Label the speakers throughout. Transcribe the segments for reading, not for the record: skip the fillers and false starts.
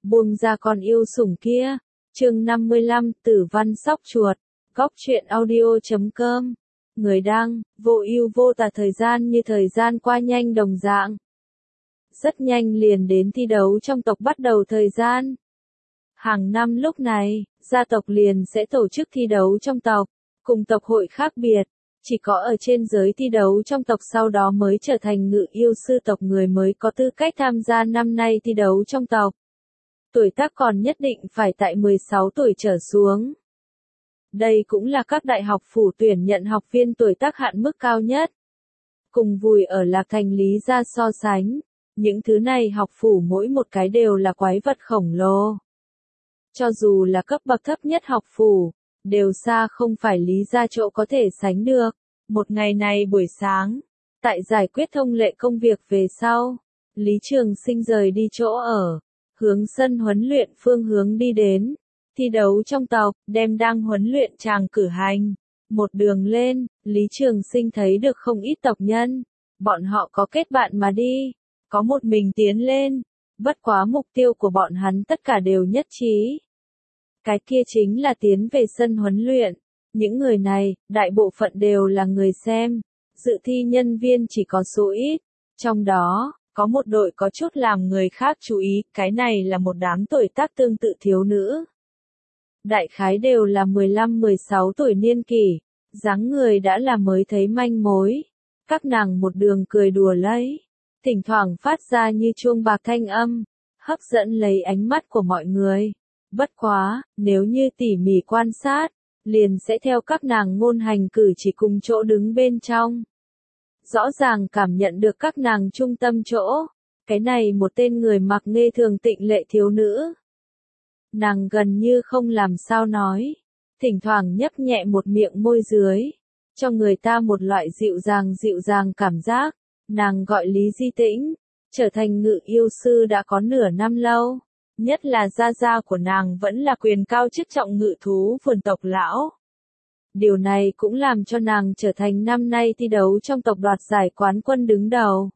Speaker 1: Buông ra con yêu sủng kia. Chương 55, Tử văn sóc chuột. Góc truyện audio.com. Người đăng, vô ưu vô tà, thời gian như thời gian qua nhanh đồng dạng. Rất nhanh liền đến thi đấu trong tộc bắt đầu thời gian. Hàng năm lúc này, gia tộc liền sẽ tổ chức thi đấu trong tộc, cùng tộc hội khác biệt. Chỉ có ở trên giới thi đấu trong tộc sau đó mới trở thành ngự yêu sư tộc người mới có tư cách tham gia năm nay thi đấu trong tộc. Tuổi tác còn nhất định phải tại 16 tuổi trở xuống. Đây cũng là các đại học phủ tuyển nhận học viên tuổi tác hạn mức cao nhất. Cùng vùi ở Lạc Thành Lý gia so sánh, những thứ này học phủ mỗi một cái đều là quái vật khổng lồ. Cho dù là cấp bậc thấp nhất học phủ, đều xa không phải Lý gia chỗ có thể sánh được. Một ngày này buổi sáng, tại giải quyết thông lệ công việc về sau, Lý Trường Sinh rời đi chỗ ở, hướng sân huấn luyện phương hướng đi đến. Thi đấu trong tộc, đem đang huấn luyện chàng cử hành. Một đường lên, Lý Trường Sinh thấy được không ít tộc nhân. Bọn họ có kết bạn mà đi, có một mình tiến lên. Bất quá mục tiêu của bọn hắn tất cả đều nhất trí. Cái kia chính là tiến về sân huấn luyện. Những người này, đại bộ phận đều là người xem. Dự thi nhân viên chỉ có số ít. Trong đó, có một đội có chút làm người khác chú ý. Cái này là một đám tuổi tác tương tự thiếu nữ. Đại khái đều là 15-16 tuổi niên kỷ. Dáng người đã là mới thấy manh mối. Các nàng một đường cười đùa lấy. Thỉnh thoảng phát ra như chuông bạc thanh âm. Hấp dẫn lấy ánh mắt của mọi người. Bất quá, nếu như tỉ mỉ quan sát, liền sẽ theo các nàng ngôn hành cử chỉ cùng chỗ đứng bên trong. Rõ ràng cảm nhận được các nàng trung tâm chỗ. Cái này một tên người mặc nghe thường tịnh lệ thiếu nữ. Nàng gần như không làm sao nói. Thỉnh thoảng nhấp nhẹ một miệng môi dưới. Cho người ta một loại dịu dàng cảm giác. Nàng gọi Lý Di Tĩnh. Trở thành ngự yêu sư đã có nửa năm lâu. Nhất là gia gia của nàng vẫn là quyền cao chức trọng ngự thú vườn tộc lão. Điều này cũng làm cho nàng trở thành năm nay thi đấu trong tộc đoạt giải quán quân đứng đầu.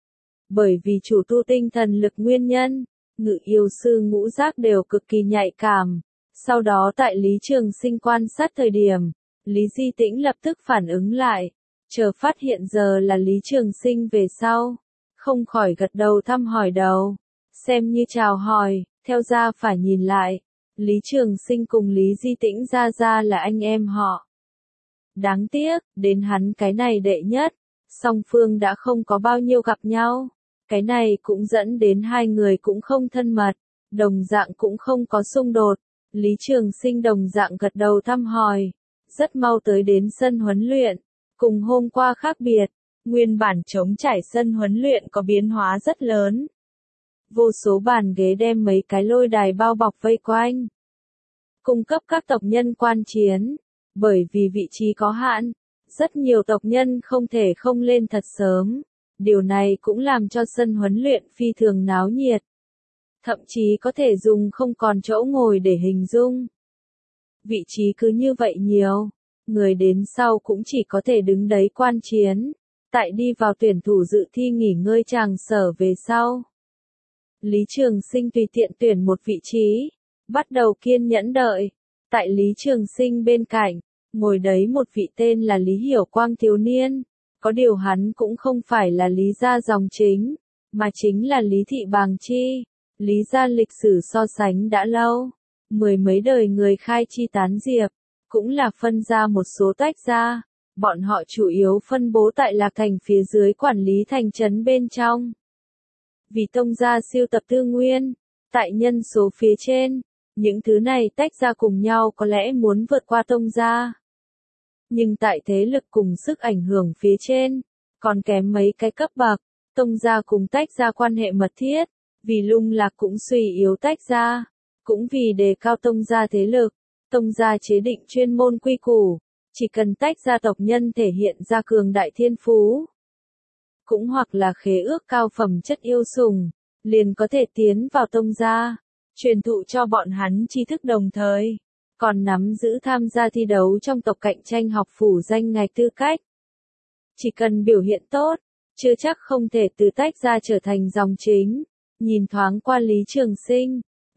Speaker 1: Bởi vì chủ tu tinh thần lực nguyên nhân, ngự yêu sư ngũ giác đều cực kỳ nhạy cảm. Sau đó tại Lý Trường Sinh quan sát thời điểm, Lý Di Tĩnh lập tức phản ứng lại. Chờ phát hiện giờ là Lý Trường Sinh về sau. Không khỏi gật đầu thăm hỏi đầu. Xem như chào hỏi, theo ra phải nhìn lại. Lý Trường Sinh cùng Lý Di Tĩnh ra là anh em họ. Đáng tiếc, đến hắn cái này đệ nhất, song phương đã không có bao nhiêu gặp nhau. Cái này cũng dẫn đến hai người cũng không thân mật, đồng dạng cũng không có xung đột. Lý Trường Sinh đồng dạng gật đầu thăm hỏi, rất mau tới đến sân huấn luyện. Cùng hôm qua khác biệt, nguyên bản trống trải sân huấn luyện có biến hóa rất lớn. Vô số bàn ghế đem mấy cái lôi đài bao bọc vây quanh. Cung cấp các tộc nhân quan chiến. Bởi vì vị trí có hạn, rất nhiều tộc nhân không thể không lên thật sớm. Điều này cũng làm cho sân huấn luyện phi thường náo nhiệt. Thậm chí có thể dùng không còn chỗ ngồi để hình dung. Vị trí cứ như vậy nhiều. Người đến sau cũng chỉ có thể đứng đấy quan chiến. Tại đi vào tuyển thủ dự thi nghỉ ngơi tràng sở về sau. Lý Trường Sinh tùy tiện tuyển một vị trí. Bắt đầu kiên nhẫn đợi. Tại Lý Trường Sinh bên cạnh, ngồi đấy một vị tên là Lý Hiểu Quang thiếu niên. Có điều hắn cũng không phải là Lý gia dòng chính, mà chính là Lý Thị Bàng Chi. Lý gia lịch sử so sánh đã lâu. Mười mấy đời người khai chi tán diệp, cũng là phân ra một số tách ra. Bọn họ chủ yếu phân bố tại Lạc Thành phía dưới quản lý thành trấn bên trong. Vì tông gia siêu tập tư nguyên, tại nhân số phía trên, những thứ này tách ra cùng nhau có lẽ muốn vượt qua tông gia. Nhưng tại thế lực cùng sức ảnh hưởng phía trên, còn kém mấy cái cấp bậc, tông gia cùng tách ra quan hệ mật thiết, vì lung lạc cũng suy yếu tách ra, cũng vì đề cao tông gia thế lực, tông gia chế định chuyên môn quy củ, chỉ cần tách ra tộc nhân thể hiện ra cường đại thiên phú, cũng hoặc là khế ước cao phẩm chất yêu sủng, liền có thể tiến vào tông gia, truyền thụ cho bọn hắn tri thức đồng thời. Còn nắm giữ tham gia thi đấu trong tộc cạnh tranh học phủ danh ngạch tư cách. Chỉ cần biểu hiện tốt, chưa chắc không thể từ tách ra trở thành dòng chính. Nhìn thoáng qua Lý Trường Sinh,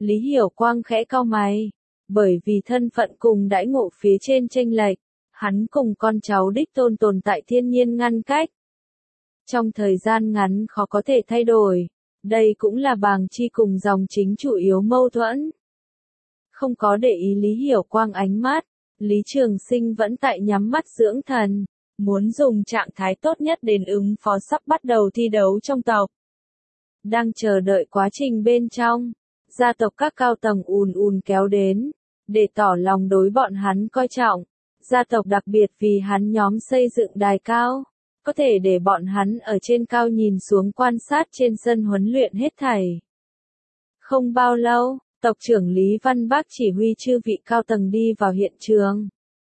Speaker 1: Lý Hiểu Quang khẽ cau mày, bởi vì thân phận cùng đãi ngộ phía trên chênh lệch, hắn cùng con cháu đích tôn tồn tại thiên nhiên ngăn cách. Trong thời gian ngắn khó có thể thay đổi, đây cũng là Bàng Chi cùng dòng chính chủ yếu mâu thuẫn. Không có để ý Lý Hiểu Quang ánh mắt, Lý Trường Sinh vẫn tại nhắm mắt dưỡng thần, muốn dùng trạng thái tốt nhất đến ứng phó sắp bắt đầu thi đấu trong tộc. Đang chờ đợi quá trình bên trong, gia tộc các cao tầng ùn ùn kéo đến, để tỏ lòng đối bọn hắn coi trọng. Gia tộc đặc biệt vì hắn nhóm xây dựng đài cao, có thể để bọn hắn ở trên cao nhìn xuống quan sát trên sân huấn luyện hết thảy. Không bao lâu, tộc trưởng Lý Văn Bác chỉ huy chư vị cao tầng đi vào hiện trường.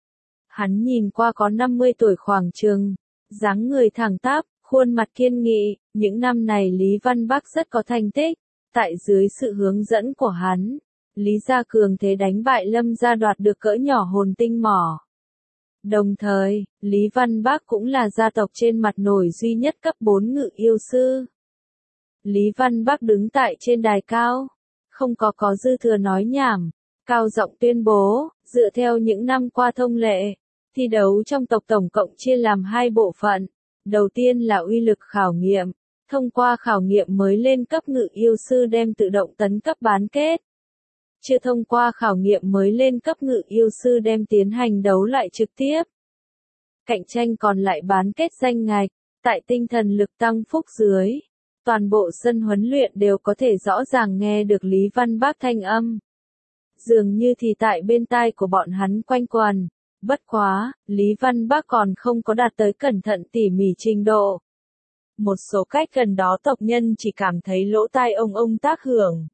Speaker 1: Hắn nhìn qua có 50 tuổi khoảng chừng, dáng người thẳng tắp, khuôn mặt kiên nghị, những năm này Lý Văn Bác rất có thành tích, tại dưới sự hướng dẫn của hắn, Lý Gia cường thế đánh bại Lâm Gia đoạt được cỡ nhỏ hồn tinh mỏ. Đồng thời, Lý Văn Bác cũng là gia tộc trên mặt nổi duy nhất cấp 4 ngự yêu sư. Lý Văn Bác đứng tại trên đài cao, không có dư thừa nói nhảm, cao giọng tuyên bố, dựa theo những năm qua thông lệ, thi đấu trong tộc tổng cộng chia làm 2 bộ phận. Đầu tiên là uy lực khảo nghiệm, thông qua khảo nghiệm mới lên cấp ngự yêu sư đem tự động tấn cấp bán kết. Chưa thông qua khảo nghiệm mới lên cấp ngự yêu sư đem tiến hành đấu lại trực tiếp. Cạnh tranh còn lại bán kết danh ngạch, tại tinh thần lực tăng phúc dưới. Toàn bộ sân huấn luyện đều có thể rõ ràng nghe được Lý Văn Bác thanh âm. Dường như thì tại bên tai của bọn hắn quanh quần. Bất quá, Lý Văn Bác còn không có đạt tới cẩn thận tỉ mỉ trình độ. Một số cách gần đó tộc nhân chỉ cảm thấy lỗ tai ông tác hưởng.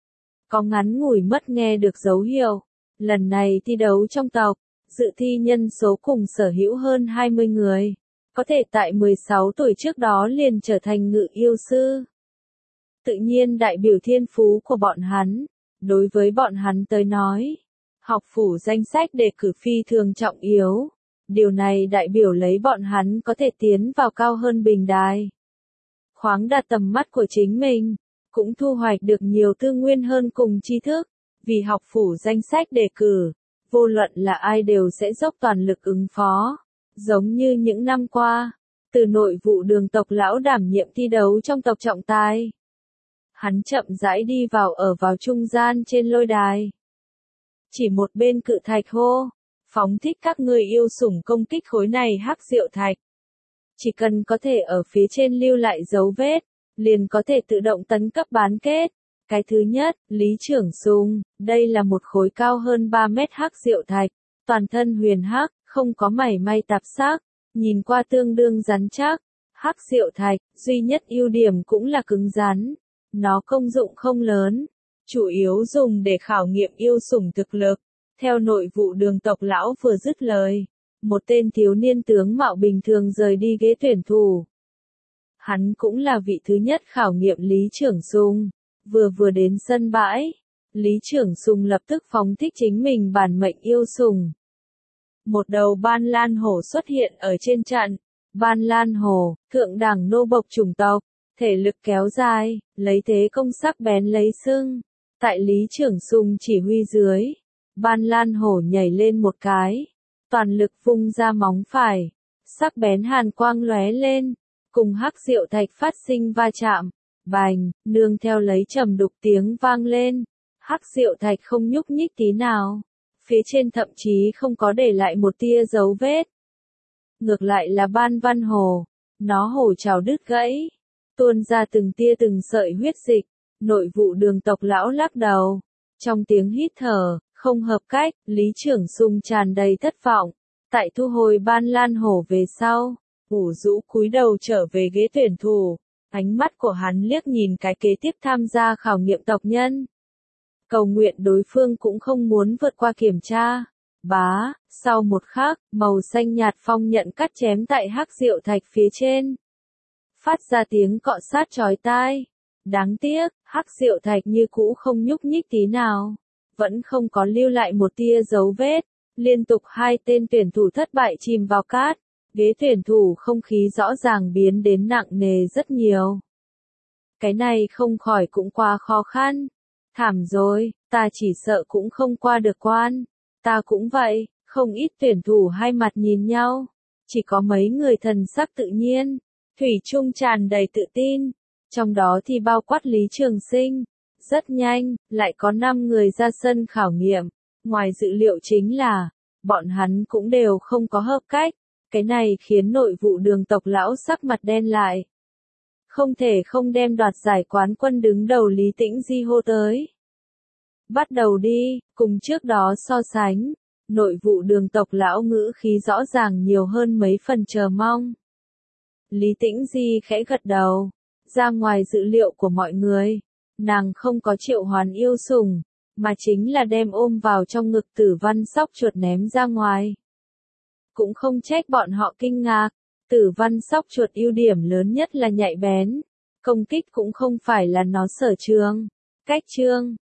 Speaker 1: Có ngắn ngủi mất nghe được dấu hiệu. Lần này thi đấu trong tộc, dự thi nhân số cùng sở hữu hơn 20 người. Có thể tại 16 tuổi trước đó liền trở thành ngự yêu sư. Tự nhiên đại biểu thiên phú của bọn hắn. Đối với bọn hắn tới nói, học phủ danh sách đề cử phi thường trọng yếu. Điều này đại biểu lấy bọn hắn có thể tiến vào cao hơn bình đài. Khoáng đạt tầm mắt của chính mình, cũng thu hoạch được nhiều tư nguyên hơn cùng tri thức. Vì học phủ danh sách đề cử, vô luận là ai đều sẽ dốc toàn lực ứng phó. Giống như những năm qua, từ nội vụ đường tộc lão đảm nhiệm thi đấu trong tộc trọng tài. Hắn chậm rãi đi vào trung gian trên lôi đài. Chỉ một bên cự thạch hô, phóng thích các người yêu sủng công kích khối này hắc diệu thạch. Chỉ cần có thể ở phía trên lưu lại dấu vết, liền có thể tự động tấn cấp bán kết. Cái thứ nhất, Lý Trưởng Sung, đây là một khối cao hơn 3 mét hắc diệu thạch, toàn thân huyền hắc, không có mảy may tạp sắc, nhìn qua tương đương rắn chắc. Hắc diệu thạch, duy nhất ưu điểm cũng là cứng rắn. Nó công dụng không lớn, chủ yếu dùng để khảo nghiệm yêu sủng thực lực. Theo nội vụ đường tộc lão vừa dứt lời, một tên thiếu niên tướng mạo bình thường rời đi ghế tuyển thủ. Hắn cũng là vị thứ nhất khảo nghiệm Lý Trưởng Sung. Vừa đến sân bãi, Lý Trưởng Sung lập tức phóng thích chính mình bản mệnh yêu sủng. Một đầu ban lan hổ xuất hiện ở trên trận. Ban lan hổ, thượng đẳng nô bộc chủng tộc, thể lực kéo dài, lấy thế công sắc bén lấy sưng. Tại Lý Trưởng Sung chỉ huy dưới, ban lan hổ nhảy lên một cái, toàn lực vung ra móng phải, sắc bén hàn quang lóe lên, cùng hắc diệu thạch phát sinh va chạm, bành, nương theo lấy trầm đục tiếng vang lên, hắc diệu thạch không nhúc nhích tí nào, phía trên thậm chí không có để lại một tia dấu vết. Ngược lại là ban văn hổ, nó hổ trào đứt gãy, tuôn ra từng tia từng sợi huyết dịch. Nội vụ đường tộc lão lắc đầu, trong tiếng hít thở, không hợp cách, Lý Trưởng Sung tràn đầy thất vọng. Tại thu hồi ban lan hổ về sau, ủ rũ cúi đầu trở về ghế tuyển thủ, ánh mắt của hắn liếc nhìn cái kế tiếp tham gia khảo nghiệm tộc nhân. Cầu nguyện đối phương cũng không muốn vượt qua kiểm tra. Bá, sau một khắc, màu xanh nhạt phong nhận cắt chém tại hắc diệu thạch phía trên. Phát ra tiếng cọ sát chói tai. Đáng tiếc, hắc diệu thạch như cũ không nhúc nhích tí nào. Vẫn không có lưu lại một tia dấu vết. Liên tục 2 tên tuyển thủ thất bại chìm vào cát. Ghế tuyển thủ không khí rõ ràng biến đến nặng nề rất nhiều. Cái này không khỏi cũng quá khó khăn. Thảm rồi, ta chỉ sợ cũng không qua được quan. Ta cũng vậy, không ít tuyển thủ hai mặt nhìn nhau. Chỉ có mấy người thần sắc tự nhiên, thủy chung tràn đầy tự tin. Trong đó thì bao quát Lý Trường Sinh. Rất nhanh, lại có 5 người ra sân khảo nghiệm. Ngoài dự liệu chính là, bọn hắn cũng đều không có hợp cách. Cái này khiến nội vụ Đường tộc lão sắc mặt đen lại. Không thể không đem đoạt giải quán quân đứng đầu Lý Tĩnh Di hô tới. Bắt đầu đi, cùng trước đó so sánh, nội vụ Đường tộc lão ngữ khí rõ ràng nhiều hơn mấy phần chờ mong. Lý Tĩnh Di khẽ gật đầu, ra ngoài dự liệu của mọi người, nàng không có triệu hoán yêu sủng, mà chính là đem ôm vào trong ngực Tử Văn Sóc Chuột ném ra ngoài. Cũng không trách bọn họ kinh ngạc, Tử Văn Sóc Chuột ưu điểm lớn nhất là nhạy bén, công kích cũng không phải là nó sở trường. Cách chương